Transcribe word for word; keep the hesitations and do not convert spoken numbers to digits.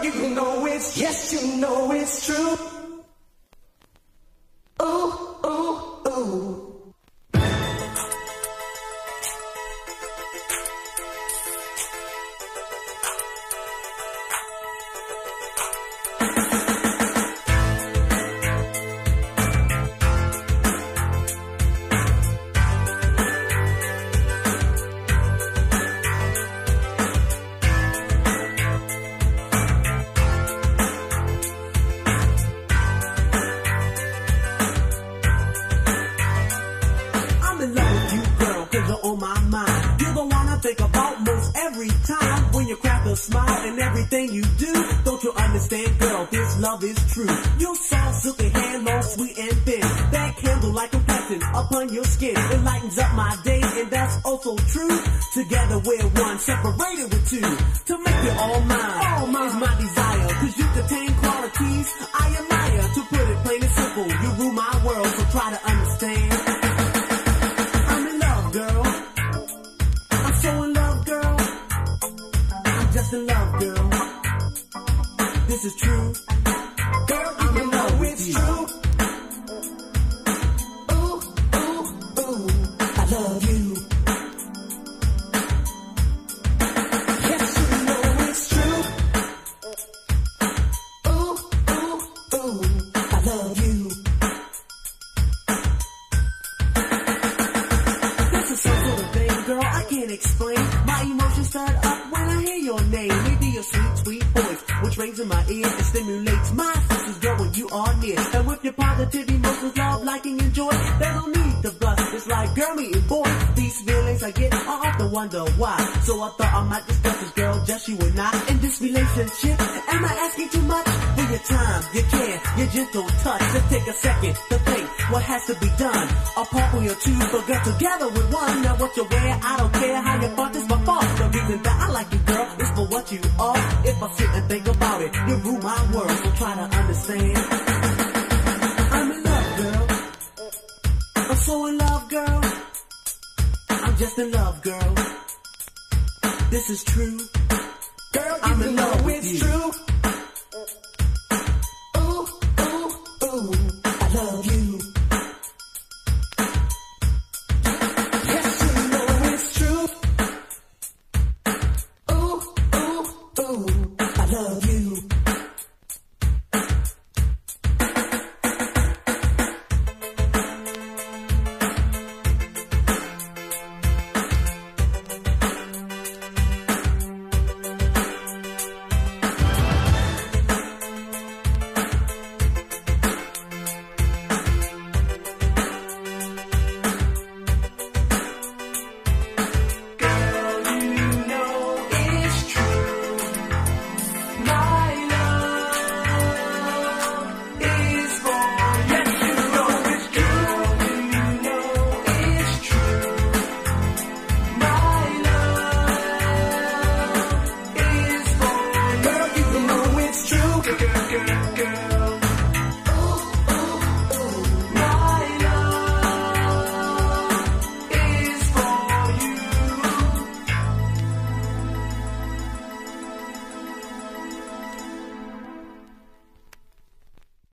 Girl, you know it's, yes, you know it's true. Ooh, ooh, ooh. Smile in everything you do. Don't you understand, girl? This love is true. Your soft, silky hair, long, sweet and thin. That candle like complexion upon your skin. It lightens up my day, and that's also true. Together we're one, separated with two. To make you all mine, all mine is my desire. Cause you contain qualities I admire. To put it plain and simple, you rule my world, so try to understand. I'm in love, girl. I'm so in love, girl. Just in love, girl. This is true. Girl, I'm in love with you. True. Ooh, ooh, ooh. I love you. Yes, you know it's true. Ooh, ooh, ooh. I love you. This is some sort of thing, girl, I can't explain. My emotions start up when I hear your name. Maybe your sweet, sweet voice, which rings in my ear and stimulates my senses, girl, when you are near. And with your positive emotions, love, liking, and joy, they don't need to blush. It's like girl meeting boy. These feelings I get, I often wonder why. So I thought I might discuss this, girl, just you and I. In this relationship, am I asking too much? For your time, your care, your gentle touch. Just take a second to think what has to be done. Apart from your two, but girl, together with one. Now what you wear, I don't care how you fuck, this my fault. The reason that I like you, girl, is for what you are. If I sit and think about it, you rule my